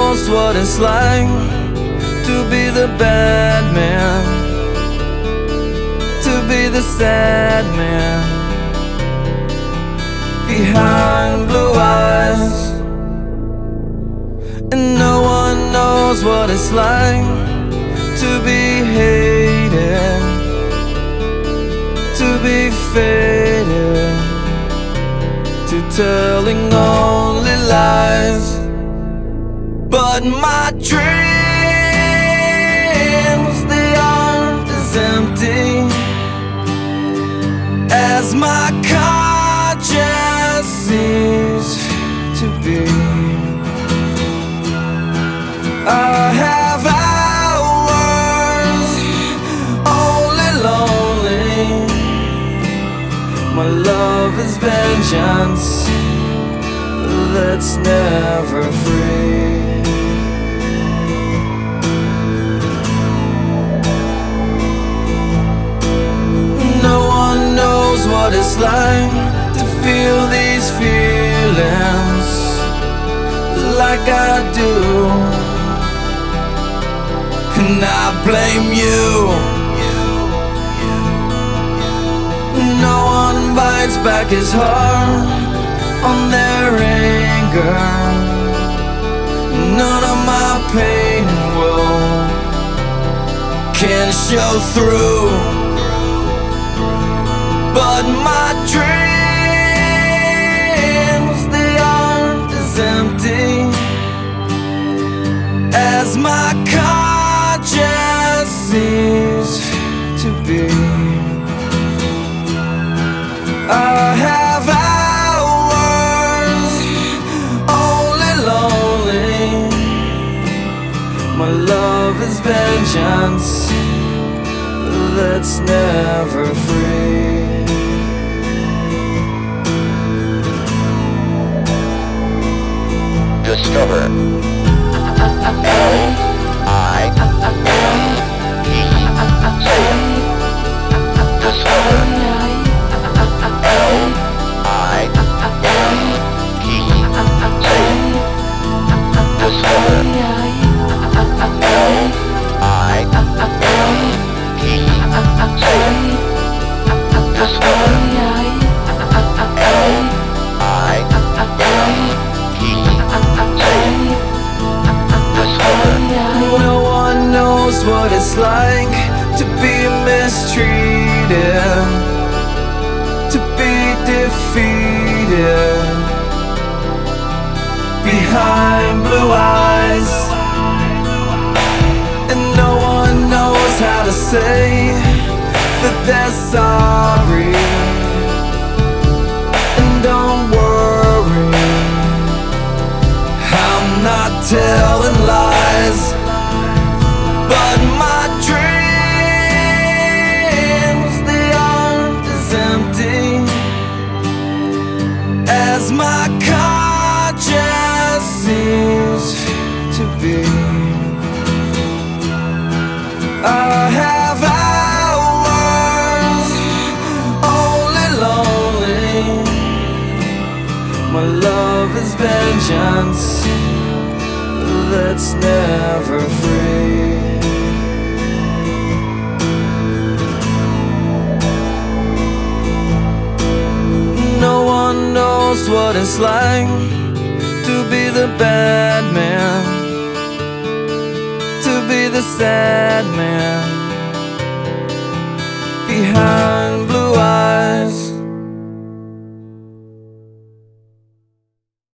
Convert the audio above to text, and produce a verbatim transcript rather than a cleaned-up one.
knows what it's like to be the bad man, to be the sad man behind blue eyes. And no one knows what it's like to be hated, to be faded, to telling only lies. But my dreams, they aren't as empty as my conscience seems to be. I have hours only lonely. My love is vengeance that's never free. No one knows what it's like to feel these feelings like I do. And I blame you. No one bites back his heart on their anger. None of my pain and woe can show through. But my dreams, they aren't as empty as my conscience seems to be. I have hours only lonely. My love is vengeance that's never free. Discover L I M E. Say it. Discover L I M E. Say it. Discover L I M E. Say it. Discover L I M E. No one knows what it's like to be mistreated, to be defeated behind blue eyes. And no one knows how to say that they're sorry. And don't worry, I'm not telling lies. But my dreams, they aren't as empty as my conscience seems to be. I have hours only lonely. My love is vengeance that's never free. No one knows what it's like to be the bad man, to be the sad man